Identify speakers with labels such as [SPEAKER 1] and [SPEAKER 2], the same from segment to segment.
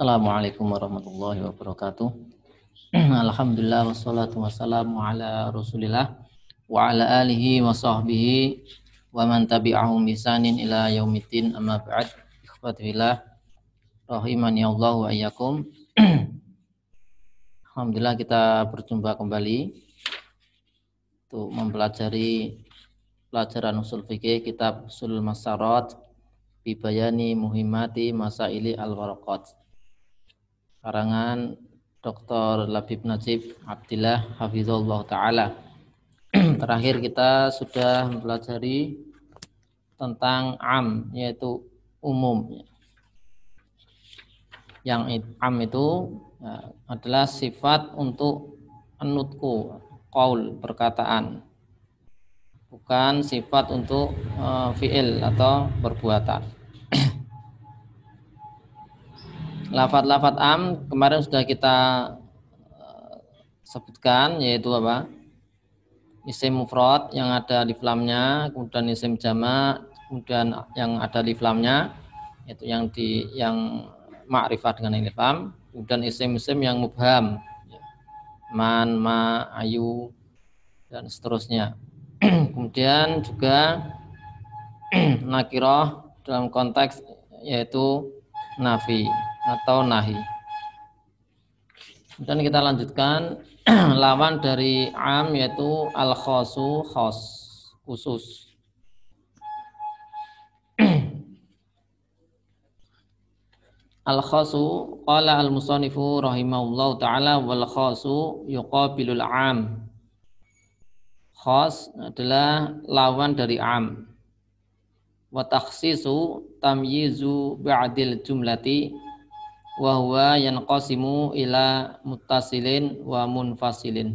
[SPEAKER 1] Assalamualaikum warahmatullahi wabarakatuh. Alhamdulillah wassalatu wassalamu ala Rasulillah wa ala alihi wa sahbihi wa man tabi'ahum bisanin ila yaumiddin, amma ba'd. Ikhwatillah rahimani Allah wa iyyakum. Alhamdulillah kita berjumpa kembali untuk mempelajari pelajaran usul fikih kitab Ushulul Masarat bi bayani muhimmati masaili al-waraqat, karangan Dr. Labib Najib Abdillah Hafizullah Ta'ala. Terakhir kita sudah mempelajari tentang am, yaitu umum. Yang am itu adalah sifat untuk nutku, qaul, perkataan, bukan sifat untuk fi'il atau perbuatan. Lafaz-lafaz am kemarin sudah kita sebutkan, yaitu apa? Isim mufrad yang ada di lamnya, kemudian isim jamak, kemudian yang ada di lamnya itu yang ma'rifah dengan alif lam, kemudian isim-isim yang mubham, man, ma, ayu, dan seterusnya. Kemudian juga nakirah dalam konteks yaitu nafi atau nahi. Dan kita lanjutkan lawan dari am yaitu al-khasu, khas, khusus. Al-khasu qala al-musannifu rahimahullahu ta'ala wal khasu yuqabilul am. Khas adalah lawan dari am. Wa takhsisu tamyizu ba'dil jumlati wa huwa yanqasimu ila muttasilin wa munfasilin.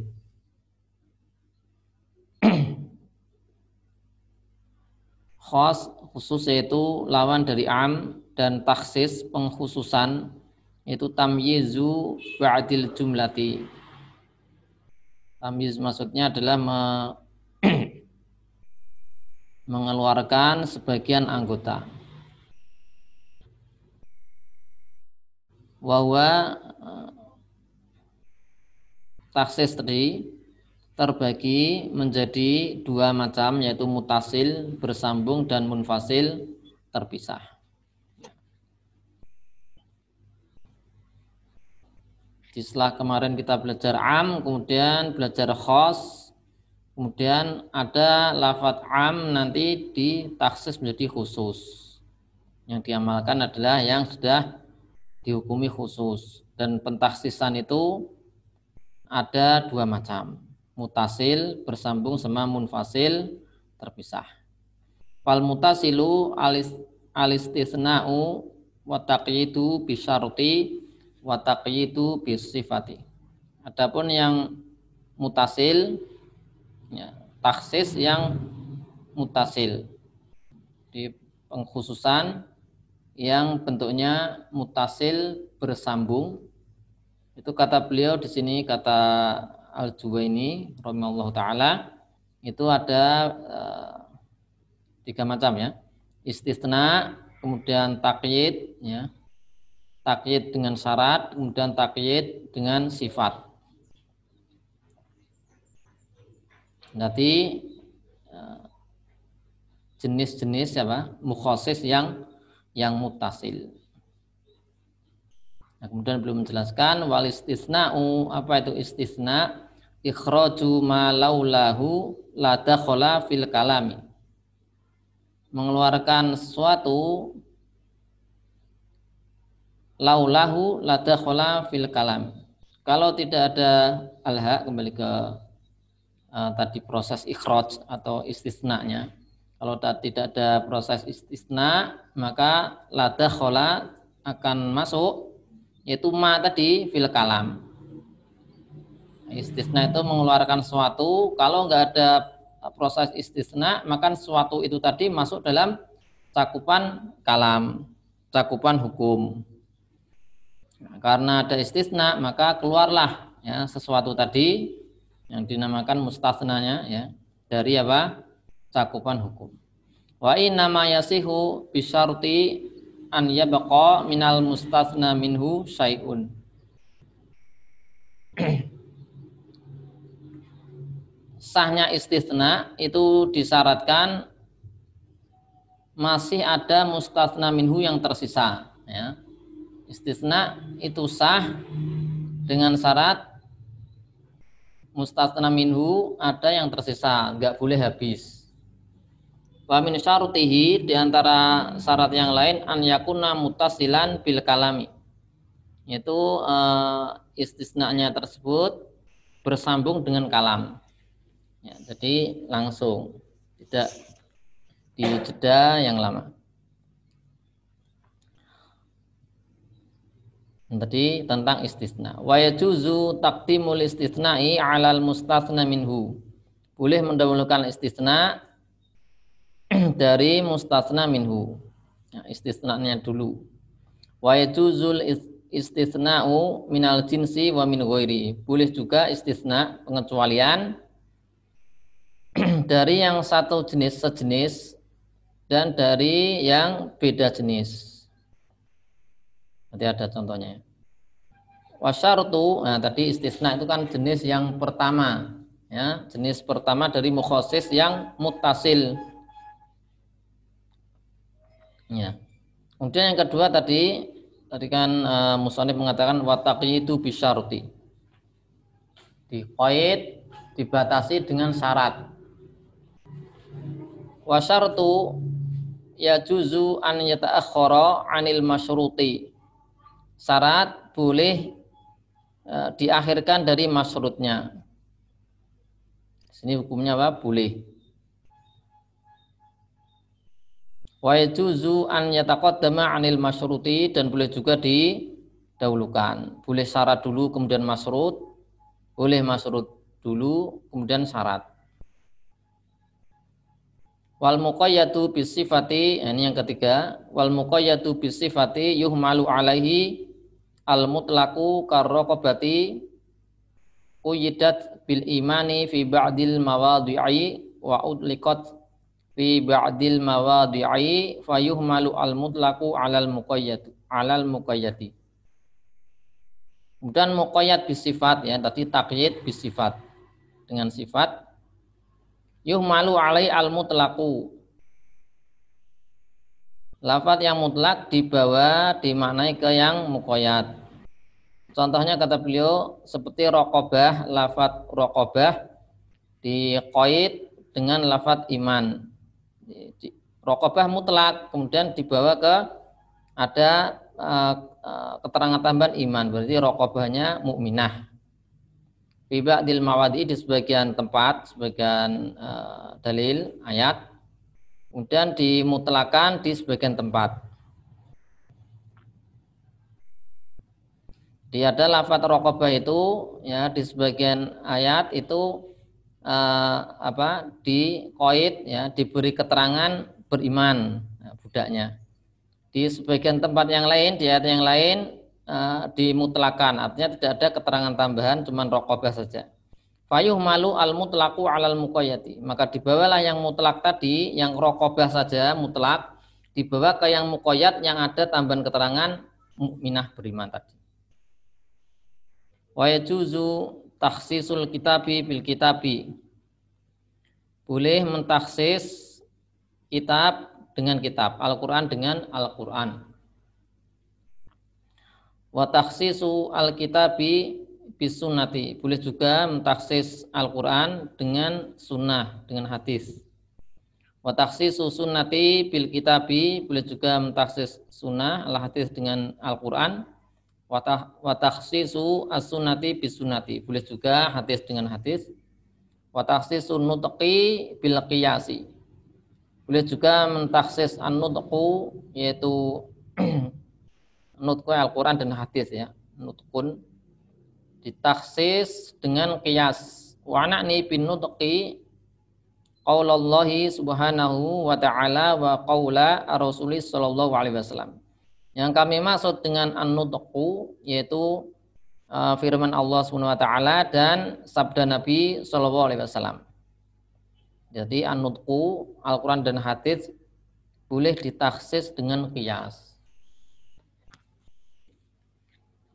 [SPEAKER 1] Khas, khusus, yaitu lawan dari am, dan takhsis, pengkhususan, yaitu tamyizu ba'dil jumlati. Tamyiz maksudnya adalah mengeluarkan sebagian anggota. Wawa taksis tadi terbagi menjadi dua macam, yaitu mutasil bersambung dan munfasil terpisah. Setelah kemarin kita belajar am, kemudian belajar khas, kemudian ada lafadz am nanti ditaksis menjadi khusus. Yang diamalkan adalah yang sudah dihukumi khusus, dan pentaksisan itu ada dua macam, mutasil bersambung sama munfasil terpisah. Fal mutasilu alistisna'u wa taqyidu bisyarti wa taqyidu bisifati. Adapun yang mutasil, ya, taksis yang mutasil di pengkhususan yang bentuknya mutasil bersambung. Itu kata beliau di sini, kata Al-Juwaini rahimahullahu taala, itu ada tiga macam, ya. Istisna, kemudian taqyid, ya. Taqyid dengan syarat, kemudian taqyid dengan sifat. Nanti jenis-jenis apa? Mukhasis yang mutasil. Nah, kemudian belum menjelaskan wal istisna'u, apa itu istisna? Ikhraju ma laulahu la dakhala fil kalami. Mengeluarkan sesuatu laulahu la dakhala fil kalam. Kalau tidak ada alha, kembali ke tadi proses ikhraj atau istisna-nya. Kalau tidak ada proses istisna, maka la dakhala akan masuk, yaitu ma tadi fil kalam. Istisna itu mengeluarkan sesuatu. Kalau nggak ada proses istisna, maka sesuatu itu tadi masuk dalam cakupan kalam, cakupan hukum. Nah, karena ada istisna, maka keluarlah, ya, sesuatu tadi yang dinamakan mustasnanya, ya, dari apa? Cakupan hukum. Wa inna ma yasihu bisyarti an yabqa minal mustatsna minhu syai'un. Sahnya istisna itu disyaratkan masih ada mustatsna minhu yang tersisa, ya. Istisna itu sah dengan syarat mustatsna minhu ada yang tersisa, enggak boleh habis. Wa min syarutihi, di antara syarat yang lain, an yakuna muttasilan bil kalami, yaitu istisnanya tersebut bersambung dengan kalam, ya, jadi langsung, tidak di jeda yang lama. Tadi tentang istisna. Wa yajuzu taqdimul istisna'i 'alal mustatsna minhu. Boleh mendahulukan istisna dari mustatsna minhu. Ya, istisnanya dulu. Wa yajuzul istisna'u minal jinsi wa min ghairi. Boleh juga istisna pengecualian dari yang satu jenis sejenis dan dari yang beda jenis. Nanti ada contohnya. Wasyartu, nah tadi istisna itu kan jenis yang pertama, ya, jenis pertama dari mukhasis yang muttasil. Ya. Kemudian yang kedua tadi kan musannif mengatakan wa taqyidu bisyarti. Diqaid, dibatasi dengan syarat. Wasyartu yajuzu an yata'akhkhara 'anil masyruti. Syarat boleh diakhirkan dari masyrutnya. Sini hukumnya apa? Boleh. Wa yajuzu an yataqaddama 'anil masyruti, dan boleh juga didahulukan. Boleh syarat dulu kemudian masyrut, boleh masyrut dulu kemudian syarat. Wal muqayyadu bisifati, ini yang ketiga, wal muqayyadu bisifati yuhmalu alaihi al mutlaqu karraqabati quyyidat bil imani fi ba'dil mawadhi'i wa udliqat fi ba'dil mawadhi'i fayuhmalu al mutlaqu alal muqayyadi. Kemudian muqayyad bisifat, ya, tadi taqyid bisifat dengan sifat. Yuhmalu alai al mutlaqu, lafaz yang mutlak dibawa dimaknai ke yang muqayyad. Contohnya kata beliau seperti raqabah, lafaz raqabah diqaid dengan lafaz iman. Raqabah mutlak kemudian dibawa ke ada keterangan tambahan iman, berarti raqabahnya mukminah. Fi ba'dil mawadi, di sebagian tempat, sebagian dalil ayat, kemudian dimutlakan di sebagian tempat. Di ada lafaz raqabah itu, ya, di sebagian ayat itu diqaid, ya, diberi keterangan beriman, nah, budaknya. Di sebagian tempat yang lain, di ayat yang lain dimutlakan, artinya tidak ada keterangan tambahan, cuman raqabah saja. Fayuh malu al mutlaqu alal muqayyati, maka dibawalah yang mutlak tadi, yang raqabah saja mutlak, dibawa ke yang muqayyad yang ada tambahan keterangan mukminah beriman tadi. Wa yajuzu takhsisul kitabi bil kitabi, boleh mentaksis kitab dengan kitab, Al-Qur'an dengan Al-Qur'an. Wa takhsisu al-kitabi bis sunnati, boleh juga mentaksis Al-Qur'an dengan sunnah, dengan hadis. Wa takhsisu sunnati bil kitabi, boleh juga mentaksis sunnah al-hadis dengan Al-Qur'an. Wa takhsisu as-sunnati bis sunnati, boleh juga hadis dengan hadis. Wa takhsisu nutqi bil qiyasi, boleh juga mentaksis an-nutqu, yaitu nutqu Al-Quran dan hadis, ya, nutqun ditaksis dengan qiyas. Wa na'ni bin nutqi qaulallahi subhanahu wa ta'ala wa qaula ar-rasuli sallallahu alaihi wasallam. Yang kami maksud dengan an-nutqu yaitu firman Allah subhanahu wa ta'ala dan sabda Nabi sallallahu alaihi wasallam. Jadi an-nutqu Al-Quran dan hadis boleh ditaksis dengan qiyas.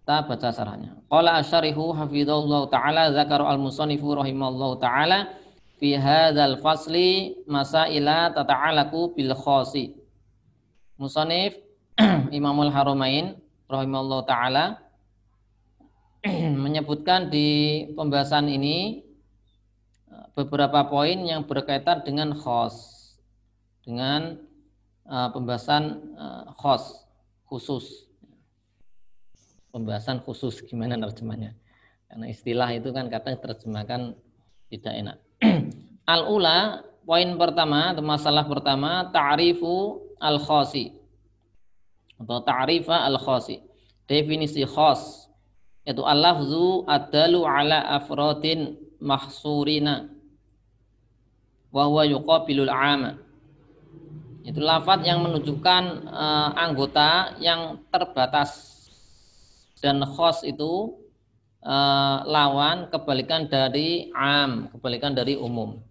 [SPEAKER 1] Kita baca syarahnya. Qala asyarihu hafizallahu taala zakaru al-musannifu rahimallahu taala fi hadzal fasli masaila tata'alaku bil khasi. Musannif Imamul Haramain rahimallahu taala menyebutkan di pembahasan ini beberapa poin yang berkaitan dengan khos, dengan pembahasan khos, khusus. Pembahasan khusus gimana terjemahnya? Karena istilah itu kan kadang terjemahkan tidak enak. Al-ula, poin pertama atau masalah pertama, ta'rifu al-khosi atau ta'rifa al-khosi. Definisi khos yaitu al-lafzu adalu ala afrodin mahsurina wa huwa yuqabilul 'ama. Itu lafaz yang menunjukkan anggota yang terbatas, dan khos itu lawan kebalikan dari am, kebalikan dari umum.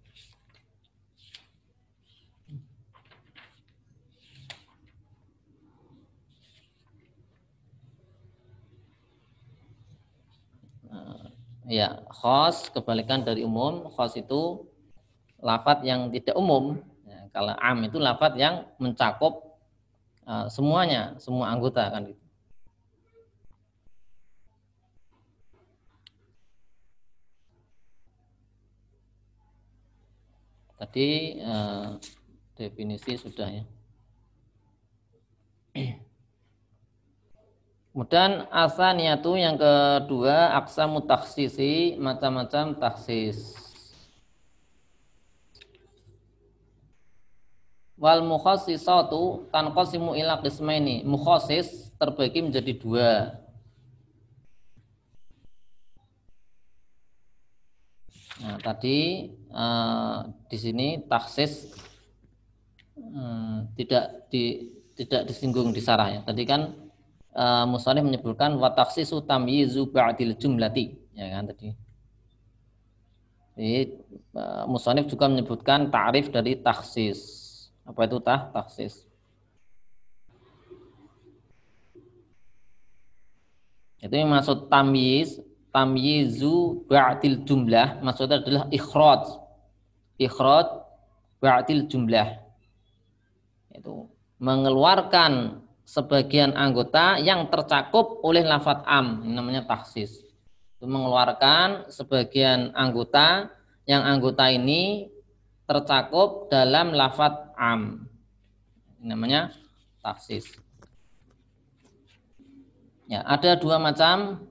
[SPEAKER 1] Ya, khos kebalikan dari umum. Khos itu lafaz yang tidak umum. Ya, kalau am itu lafaz yang mencakup semuanya, semua anggota kan gitu. Tadi definisi sudah ya. Kemudian asaniyatu yang kedua, aqsamu takhsisi, macam-macam taksis. Wal mukhassisatu tanqasimu ila qismaini. Mukhassis terbagi menjadi dua. Nah, tadi di sini taksis tidak disinggung di sarah ya. Tadi kan musannif menyebutkan wa takhsisu tamyizu ba'dil jumlati, ya kan tadi. Jadi musannif juga menyebutkan ta'rif dari taksis. Apa itu taksis? Itu yang maksud tamyizu ba'dil jumlah, maksudnya adalah ikhraj ba'dil jumlah. Itu mengeluarkan sebagian anggota yang tercakup oleh lafadz am, ini namanya taksis. Itu mengeluarkan sebagian anggota yang anggota ini tercakup dalam lafadz am, ini namanya taksis. Ya, ada dua macam.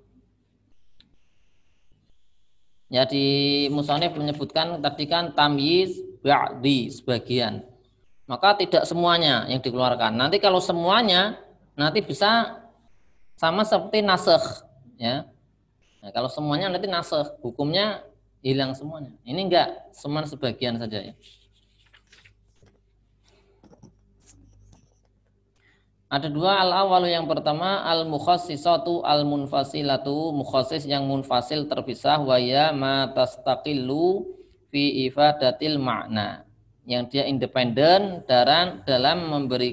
[SPEAKER 1] Ya, di musannif menyebutkan tadi kan tamyiz ba'di, sebagian. Maka tidak semuanya yang dikeluarkan. Nanti kalau semuanya nanti bisa sama seperti nasakh, ya. Nah, kalau semuanya nanti nasakh, hukumnya hilang semuanya. Ini enggak, cuma sebagian saja ya. Ada dua, al-awalu yang pertama al-mukhassisatu al-munfasilatu, mukhassis yang munfasil terpisah, wa ya ma tastaqillu fi ifadatil makna, yang dia independen dalam memberi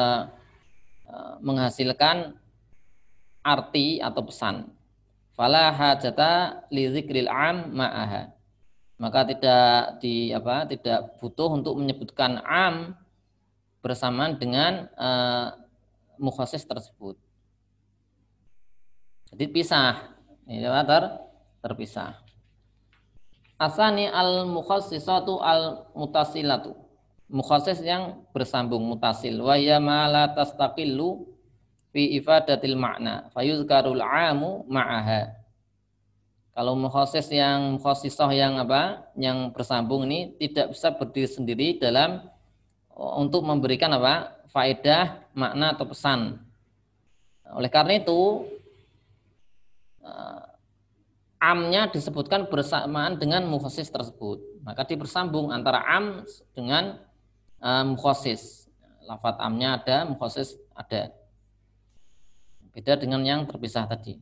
[SPEAKER 1] menghasilkan arti atau pesan. Fala hajata li dzikril am ma'aha. Maka tidak butuh untuk menyebutkan am bersamaan dengan mukhassis tersebut. Jadi pisah, ini terpisah. Asani al mukhassisatu al mutasilatu, mukhassis yang bersambung, mutasil. Wa ya ma la tastaqillu fi ifadatil makna fayuzkarul amu ma'aha. Kalau mukhassis yang mukhassisah yang bersambung ini tidak bisa berdiri sendiri dalam untuk memberikan faedah, makna atau pesan. Oleh karena itu amnya disebutkan bersamaan dengan mukhassis tersebut. Maka dipersambung antara am dengan mukhassis. Lafadz amnya ada, mukhassis ada. Beda dengan yang terpisah tadi.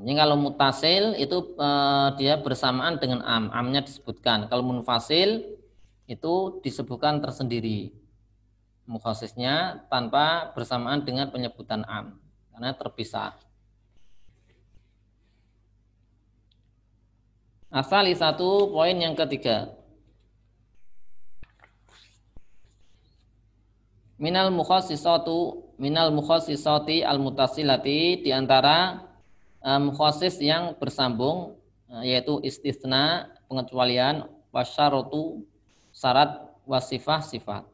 [SPEAKER 1] Ini kalau mutasil itu dia bersamaan dengan amnya disebutkan. Kalau munfasil itu disebutkan tersendiri. Mukhasisnya tanpa bersamaan dengan penyebutan am karena terpisah. Asal satu poin yang ketiga. Minal mukhassisati al mutasilati, di antara mukhasis yang bersambung, yaitu istisna, pengecualian, wasyaratu, syarat, wasifah, sifat.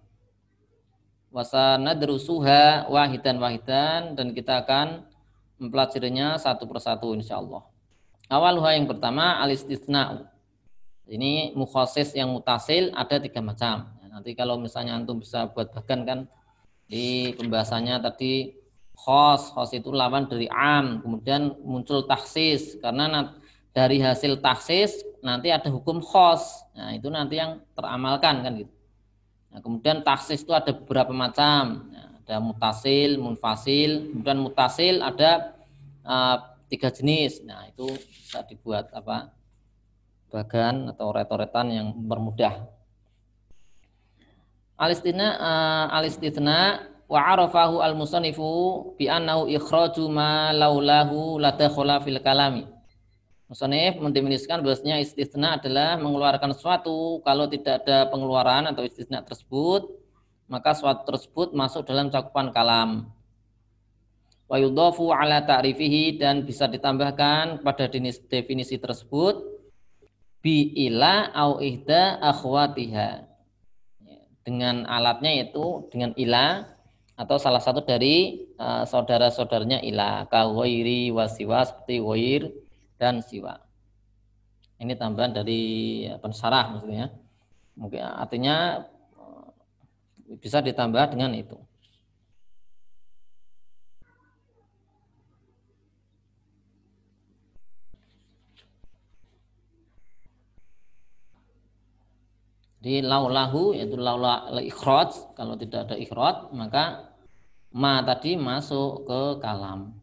[SPEAKER 1] Wasanadrusuha wahidan, dan kita akan mempelajarinya satu persatu insyaallah. Awaluha, yang pertama, al-istisna. Ini mukhasis yang mutasil ada 3 macam. Nanti kalau misalnya antum bisa buat bagan kan, di pembahasannya tadi khos itu lawan dari am, kemudian muncul taksis, karena dari hasil taksis nanti ada hukum khos. Nah, itu nanti yang teramalkan kan gitu. Nah, kemudian taksis itu ada beberapa macam. Nah, ada mutasil, munfasil, kemudian mutasil ada 3 jenis. Nah, itu bisa dibuat bagan atau retoretan yang bermudah. Al-istitsna wa arafahu al-musannifu bi annahu ikhraju ma laulahu ladakhala fil kalami. Musannif mendefinisikan bahwasanya istisna adalah mengeluarkan sesuatu kalau tidak ada pengeluaran atau istisna tersebut, maka sesuatu tersebut masuk dalam cakupan kalam. Wa yudhafu ala ta'rifihi, dan bisa ditambahkan pada definisi tersebut bi ila au ihda akhwatiha, dengan alatnya yaitu dengan ila atau salah satu dari saudara-saudaranya ila, ka ghairi wa siwa, seperti ghair dan siwa. Ini tambahan dari pensarah maksudnya. Mungkin artinya bisa ditambah dengan itu. Di laulahu, yaitu laula ikhraj, kalau tidak ada ikhraj maka ma tadi masuk ke kalam.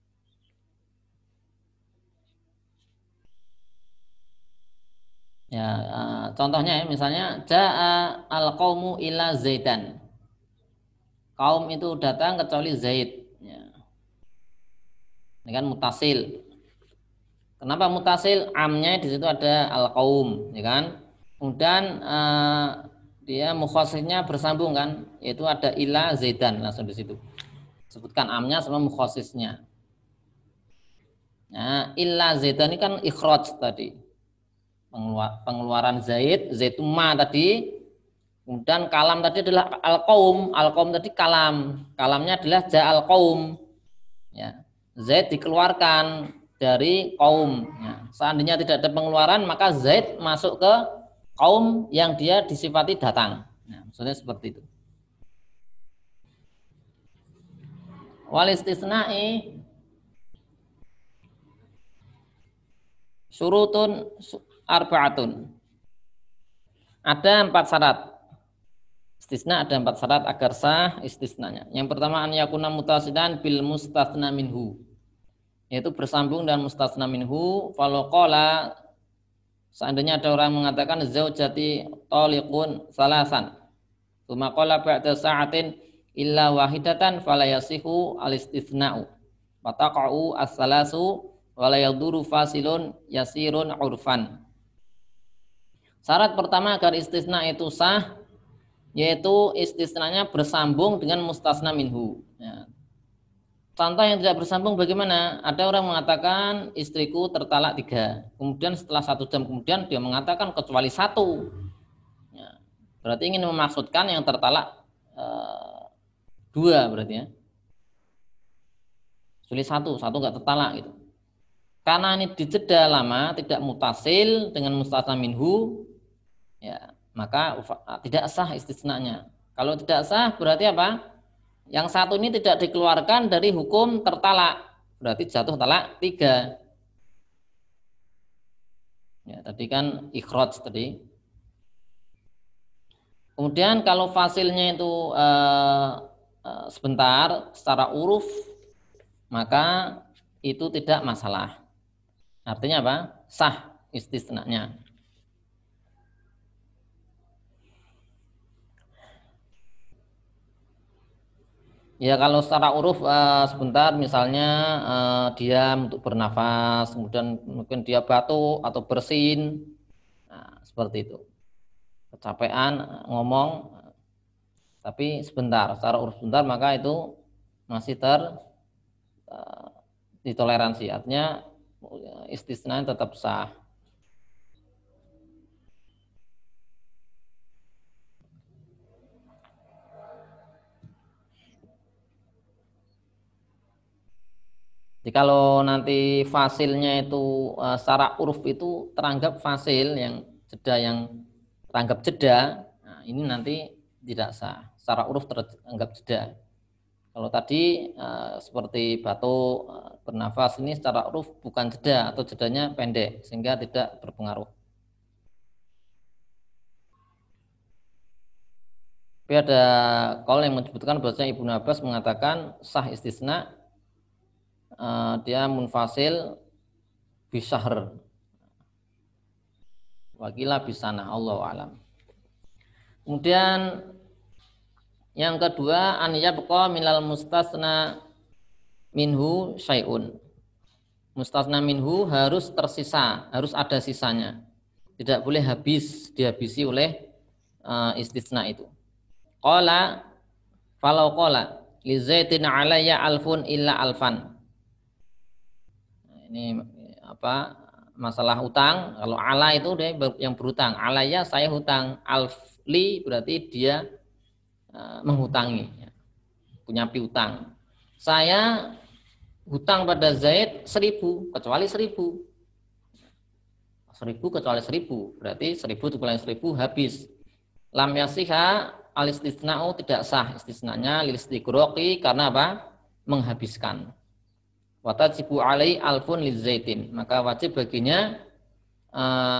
[SPEAKER 1] Ya, contohnya ya, misalnya ja'a al-qaumu ila zaidan. Kaum itu datang kecuali Zaid. Ya. Ini kan mutasil. Kenapa mutasil? Amnya di situ ada al-qaum, ya kan? Kemudian dia mukhasisnya bersambung kan, yaitu ada ila zaidan langsung di situ. Sebutkan amnya sama mukhasisnya. Nah, illa zaidan ini kan ikhraj tadi. Pengeluaran Zaid ma tadi. Kemudian kalam tadi adalah al-qaum tadi kalam. Kalamnya adalah ja'al qaum. Ya. Zaid dikeluarkan dari kaum. Ya. Seandainya tidak ada pengeluaran, maka Zaid masuk ke kaum yang dia disifati datang. Nah, maksudnya seperti itu. Wal istisna'i syurutun arba'atun. Ada 4 syarat. Istisna ada 4 syarat agar sah istisnanya. Yang pertama, an yakuna mutasilan bil mustatsna minhu, yaitu bersambung dengan mustatsna minhu. Falau qala, seandainya ada orang mengatakan zaujati taliqun salasan, tsumma qala ba'da sa'atin illa wahidatan fala yasihu al-istitsna'u wa taqa'u as-salasu wa la yaduru fasilun yasirun urfan. Syarat pertama agar istisna itu sah, yaitu istisnanya bersambung dengan mustasna minhu. Ya. Contoh yang tidak bersambung bagaimana? Ada orang mengatakan istriku tertalak 3. Kemudian setelah 1 jam kemudian dia mengatakan kecuali 1. Ya. Berarti ingin memaksudkan yang tertalak 2 berarti ya. Kecuali 1 nggak tertalak gitu. Karena ini dijeda lama, tidak mutasil dengan mustasna minhu, ya, maka tidak sah istisnanya. Kalau tidak sah berarti apa? Yang 1 ini tidak dikeluarkan dari hukum tertalak, berarti jatuh talak 3. Ya, tadi kan ikhraj tadi. Kemudian kalau fasilnya itu sebentar secara uruf, maka itu tidak masalah. Artinya apa? Sah istisnanya. Ya kalau secara uruf sebentar misalnya diam untuk bernafas, kemudian mungkin dia batuk atau bersin, nah, seperti itu. Kecapean ngomong, tapi sebentar, secara uruf sebentar maka itu masih eh, ditoleransi. Artinya istisna tetap sah. Jadi kalau nanti fasilnya itu secara uruf itu teranggap fasil yang jeda yang teranggap jeda, nah ini nanti tidak sah. Secara uruf teranggap jeda. Kalau tadi seperti batuk, bernafas ini secara uruf bukan jeda atau jedanya pendek sehingga tidak berpengaruh. Tapi ada kaul yang menyebutkan bahwasanya Ibnu Abbas mengatakan sah istisna dia munfasil bisahr wakilah bisana Allah alam. Kemudian yang kedua an yabqa minal mustasna minhu syai'un. Mustasna minhu harus tersisa, harus ada sisanya. Tidak boleh dihabisi oleh istisna itu. Qala falau qala li zaitin alayya alfun illa alfan. Ini apa? Masalah utang. Kalau ala itu dia yang berutang. Alayya saya hutang. Alfli berarti dia menghutangi, punya piutang. Saya hutang pada Zaid 1000 kecuali 1000 kecuali 1000 berarti 1000 dikurangi 1000 habis. Lam yasiha al istisna'u tidak sah istisnanya lil istighroqi karena apa? Menghabiskan. Wa tajibu alai alfun lizaitin maka wajib baginya